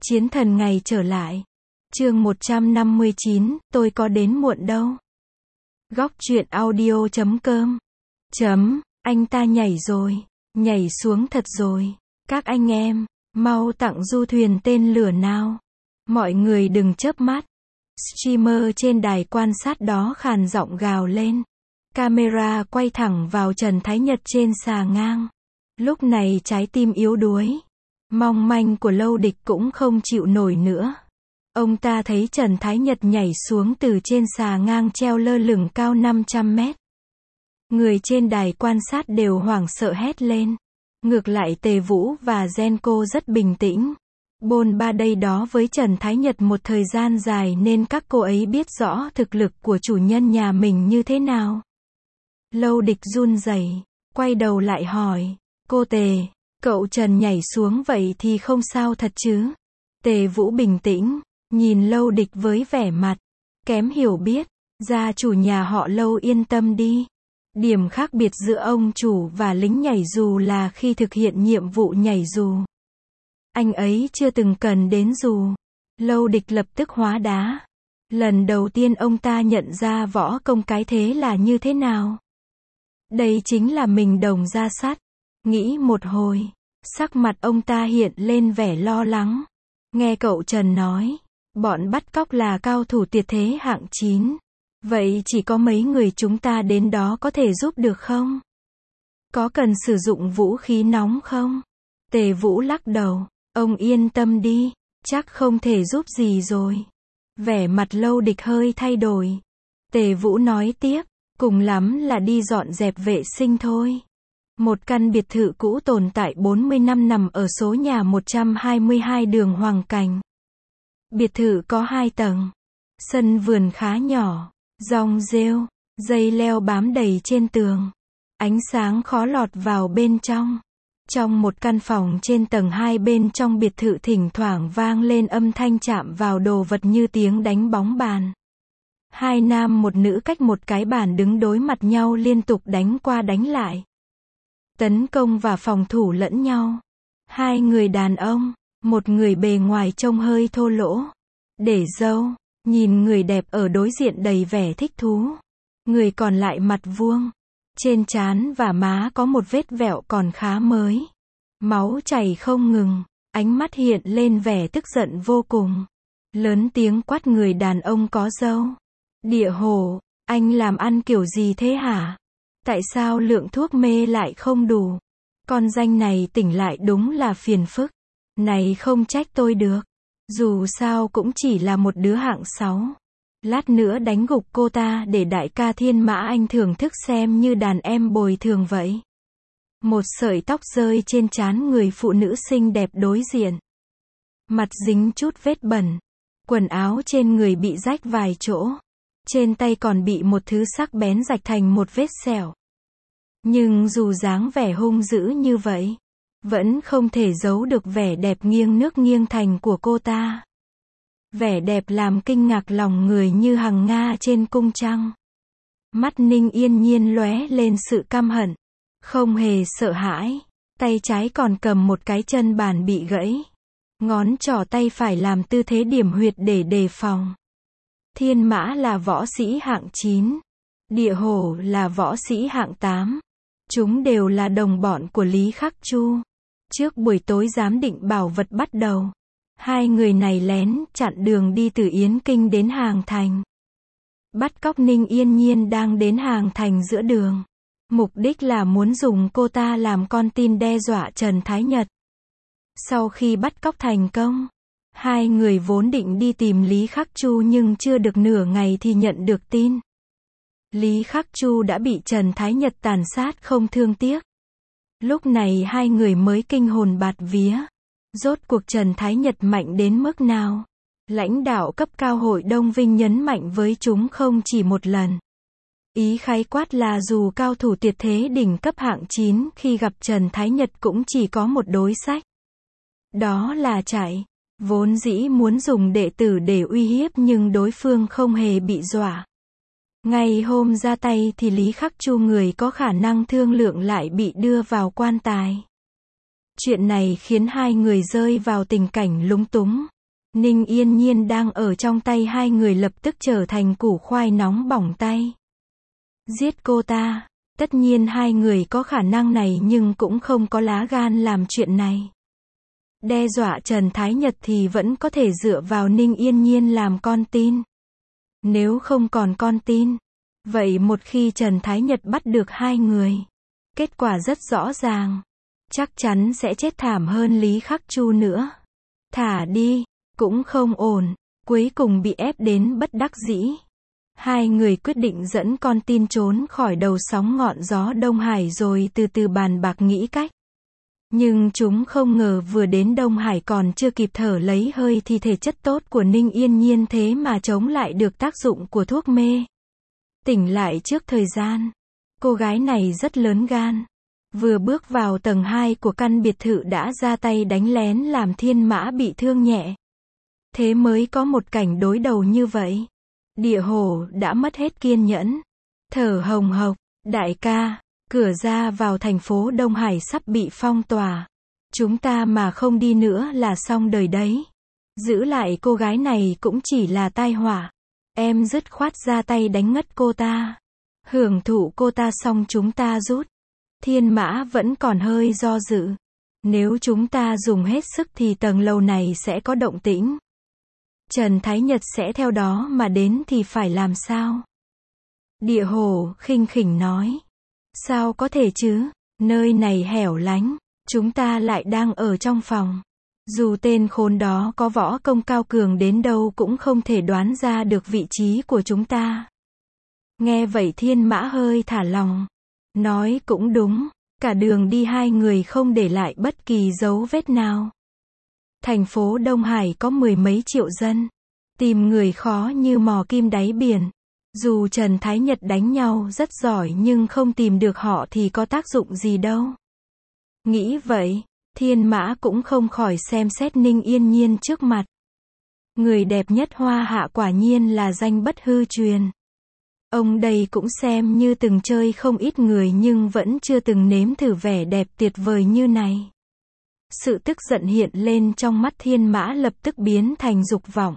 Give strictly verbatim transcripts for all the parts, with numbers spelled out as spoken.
Chiến thần ngày trở lại. Chương một trăm năm mươi chín, tôi có đến muộn đâu. Góc truyện audio chấm com. Chấm, anh ta nhảy rồi. Nhảy xuống thật rồi. Các anh em, mau tặng du thuyền tên lửa nào. Mọi người đừng chớp mắt. Streamer trên đài quan sát đó khàn giọng gào lên. Camera quay thẳng vào Trần Thái Nhật trên xà ngang. Lúc này trái tim yếu đuối, mong manh của Lâu Địch cũng không chịu nổi nữa. Ông ta thấy Trần Thái Nhật nhảy xuống từ trên xà ngang treo lơ lửng cao năm trăm mét. Người trên đài quan sát đều hoảng sợ hét lên. Ngược lại Tề Vũ và Genco rất bình tĩnh. Bôn ba đây đó với Trần Thái Nhật một thời gian dài nên các cô ấy biết rõ thực lực của chủ nhân nhà mình như thế nào. Lâu Địch run rẩy, quay đầu lại hỏi, cô Tề, cậu Trần nhảy xuống vậy thì không sao thật chứ? Tề Vũ bình tĩnh, nhìn Lâu Địch với vẻ mặt kém hiểu biết, gia chủ nhà họ Lâu yên tâm đi. Điểm khác biệt giữa ông chủ và lính nhảy dù là khi thực hiện nhiệm vụ nhảy dù. Anh ấy chưa từng cần đến dù. Lâu Địch lập tức hóa đá. Lần đầu tiên ông ta nhận ra võ công cái thế là như thế nào. Đây chính là mình đồng ra sắt. Nghĩ một hồi, sắc mặt ông ta hiện lên vẻ lo lắng. Nghe cậu Trần nói, bọn bắt cóc là cao thủ tuyệt thế hạng chín. Vậy chỉ có mấy người chúng ta đến đó có thể giúp được không? Có cần sử dụng vũ khí nóng không? Tề Vũ lắc đầu, ông yên tâm đi, chắc không thể giúp gì rồi. Vẻ mặt Lâu Địch hơi thay đổi. Tề Vũ nói tiếp, cùng lắm là đi dọn dẹp vệ sinh thôi. Một căn biệt thự cũ tồn tại bốn mươi năm nằm ở số nhà một trăm hai mươi hai đường Hoàng Cảnh. Biệt thự có hai tầng. Sân vườn khá nhỏ. Rong rêu, dây leo bám đầy trên tường. Ánh sáng khó lọt vào bên trong. Trong một căn phòng trên tầng hai bên trong biệt thự thỉnh thoảng vang lên âm thanh chạm vào đồ vật như tiếng đánh bóng bàn. Hai nam một nữ cách một cái bàn đứng đối mặt nhau liên tục đánh qua đánh lại. Tấn công và phòng thủ lẫn nhau. Hai người đàn ông, một người bề ngoài trông hơi thô lỗ, để râu, nhìn người đẹp ở đối diện đầy vẻ thích thú. Người còn lại mặt vuông, trên trán và má có một vết vẹo còn khá mới. Máu chảy không ngừng, ánh mắt hiện lên vẻ tức giận vô cùng. Lớn tiếng quát người đàn ông có râu. Địa Hổ, anh làm ăn kiểu gì thế hả? Tại sao lượng thuốc mê lại không đủ? Con danh này tỉnh lại đúng là phiền phức. Này không trách tôi được. Dù sao cũng chỉ là một đứa hạng sáu. Lát nữa đánh gục cô ta để đại ca Thiên Mã Anh thưởng thức xem như đàn em bồi thường vậy. Một sợi tóc rơi trên trán người phụ nữ xinh đẹp đối diện. Mặt dính chút vết bẩn. Quần áo trên người bị rách vài chỗ. Trên tay còn bị một thứ sắc bén rạch thành một vết sẹo. Nhưng dù dáng vẻ hung dữ như vậy, vẫn không thể giấu được vẻ đẹp nghiêng nước nghiêng thành của cô ta. Vẻ đẹp làm kinh ngạc lòng người như hằng nga trên cung trăng. Mắt Ninh Yên Nhiên lóe lên sự căm hận, không hề sợ hãi. Tay trái còn cầm một cái chân bàn bị gãy. Ngón trỏ tay phải làm tư thế điểm huyệt để đề phòng. Thiên Mã là võ sĩ hạng chín. Địa Hổ là võ sĩ hạng tám. Chúng đều là đồng bọn của Lý Khắc Chu. Trước buổi tối giám định bảo vật bắt đầu, hai người này lén chặn đường đi từ Yến Kinh đến Hàng Thành. Bắt cóc Ninh Yên Nhiên đang đến Hàng Thành giữa đường. Mục đích là muốn dùng cô ta làm con tin đe dọa Trần Thái Nhật. Sau khi bắt cóc thành công, hai người vốn định đi tìm Lý Khắc Chu nhưng chưa được nửa ngày thì nhận được tin. Lý Khắc Chu đã bị Trần Thái Nhật tàn sát không thương tiếc. Lúc này hai người mới kinh hồn bạt vía. Rốt cuộc Trần Thái Nhật mạnh đến mức nào? Lãnh đạo cấp cao Hội Đông Vinh nhấn mạnh với chúng không chỉ một lần. Ý khái quát là dù cao thủ tuyệt thế đỉnh cấp hạng chín khi gặp Trần Thái Nhật cũng chỉ có một đối sách. Đó là chạy. Vốn dĩ muốn dùng đệ tử để uy hiếp nhưng đối phương không hề bị dọa. Ngày hôm ra tay thì Lý Khắc Chu người có khả năng thương lượng lại bị đưa vào quan tài. Chuyện này khiến hai người rơi vào tình cảnh lúng túng. Ninh Yên Nhiên đang ở trong tay hai người lập tức trở thành củ khoai nóng bỏng tay. Giết cô ta. Tất nhiên hai người có khả năng này nhưng cũng không có lá gan làm chuyện này. Đe dọa Trần Thái Nhật thì vẫn có thể dựa vào Ninh Yên Nhiên làm con tin. Nếu không còn con tin, vậy một khi Trần Thái Nhật bắt được hai người, kết quả rất rõ ràng. Chắc chắn sẽ chết thảm hơn Lý Khắc Chu nữa. Thả đi, cũng không ổn, cuối cùng bị ép đến bất đắc dĩ. Hai người quyết định dẫn con tin trốn khỏi đầu sóng ngọn gió Đông Hải rồi từ từ bàn bạc nghĩ cách. Nhưng chúng không ngờ vừa đến Đông Hải còn chưa kịp thở lấy hơi thì thể chất tốt của Ninh Yên Nhiên thế mà chống lại được tác dụng của thuốc mê. Tỉnh lại trước thời gian. Cô gái này rất lớn gan. Vừa bước vào tầng hai của căn biệt thự đã ra tay đánh lén làm Thiên Mã bị thương nhẹ. Thế mới có một cảnh đối đầu như vậy. Địa Hổ đã mất hết kiên nhẫn. Thở hồng hộc, đại ca, cửa ra vào thành phố Đông Hải sắp bị phong tỏa. Chúng ta mà không đi nữa là xong đời đấy. Giữ lại cô gái này cũng chỉ là tai họa. Em dứt khoát ra tay đánh ngất cô ta. Hưởng thụ cô ta xong chúng ta rút. Thiên Mã vẫn còn hơi do dự. Nếu chúng ta dùng hết sức thì tầng lầu này sẽ có động tĩnh. Trần Thái Nhật sẽ theo đó mà đến thì phải làm sao? Địa Hổ khinh khỉnh nói. Sao có thể chứ? Nơi này hẻo lánh. Chúng ta lại đang ở trong phòng. Dù tên khốn đó có võ công cao cường đến đâu cũng không thể đoán ra được vị trí của chúng ta. Nghe vậy Thiên Mã hơi thả lòng. Nói cũng đúng. Cả đường đi hai người không để lại bất kỳ dấu vết nào. Thành phố Đông Hải có mười mấy triệu dân. Tìm người khó như mò kim đáy biển. Dù Trần Thái Nhật đánh nhau rất giỏi nhưng không tìm được họ thì có tác dụng gì đâu. Nghĩ vậy, Thiên Mã cũng không khỏi xem xét Ninh Yên Nhiên trước mặt. Người đẹp nhất Hoa Hạ quả nhiên là danh bất hư truyền. Ông đây cũng xem như từng chơi không ít người nhưng vẫn chưa từng nếm thử vẻ đẹp tuyệt vời như này. Sự tức giận hiện lên trong mắt Thiên Mã lập tức biến thành dục vọng.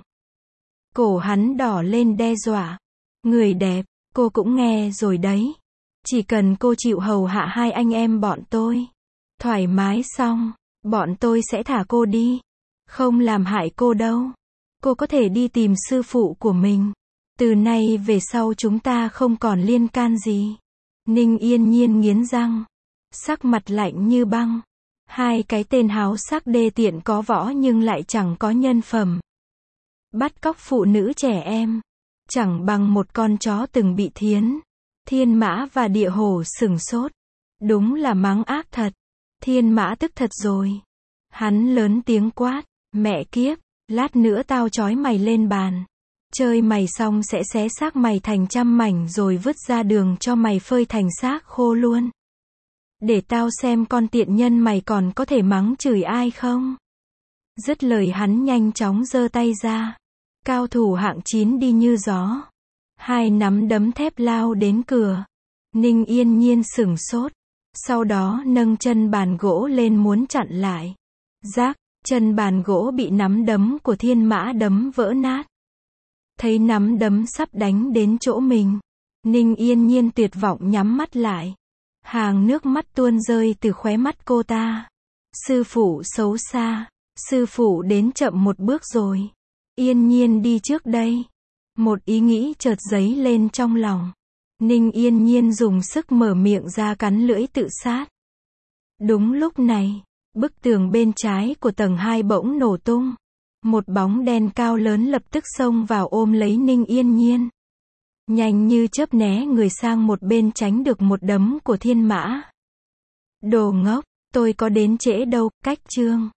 Cổ hắn đỏ lên đe dọa. Người đẹp, cô cũng nghe rồi đấy. Chỉ cần cô chịu hầu hạ hai anh em bọn tôi. Thoải mái xong, bọn tôi sẽ thả cô đi. Không làm hại cô đâu. Cô có thể đi tìm sư phụ của mình. Từ nay về sau chúng ta không còn liên can gì. Ninh Yên Nhiên nghiến răng. Sắc mặt lạnh như băng. Hai cái tên háo sắc đê tiện có võ nhưng lại chẳng có nhân phẩm. Bắt cóc phụ nữ trẻ em. Chẳng bằng một con chó từng bị thiến. Thiên Mã và Địa Hổ sửng sốt. Đúng là mắng ác thật. Thiên Mã tức thật rồi. Hắn lớn tiếng quát. Mẹ kiếp, lát nữa tao trói mày lên bàn. Chơi mày xong sẽ xé xác mày thành trăm mảnh rồi vứt ra đường cho mày phơi thành xác khô luôn. Để tao xem con tiện nhân mày còn có thể mắng chửi ai không. Dứt lời hắn nhanh chóng giơ tay ra. Cao thủ hạng chín đi như gió. Hai nắm đấm thép lao đến cửa. Ninh Yên Nhiên sửng sốt. Sau đó nâng chân bàn gỗ lên muốn chặn lại. Rác, chân bàn gỗ bị nắm đấm của Thiên Mã đấm vỡ nát. Thấy nắm đấm sắp đánh đến chỗ mình. Ninh Yên Nhiên tuyệt vọng nhắm mắt lại. Hàng nước mắt tuôn rơi từ khóe mắt cô ta. Sư phụ xấu xa. Sư phụ đến chậm một bước rồi. Yên Nhiên đi trước đây. Một ý nghĩ chợt dấy lên trong lòng. Ninh Yên Nhiên dùng sức mở miệng ra cắn lưỡi tự sát. Đúng lúc này, bức tường bên trái của tầng hai bỗng nổ tung. Một bóng đen cao lớn lập tức xông vào ôm lấy Ninh Yên Nhiên. Nhanh như chớp né người sang một bên tránh được một đấm của Thiên Mã. Đồ ngốc, tôi có đến trễ đâu, cách chương.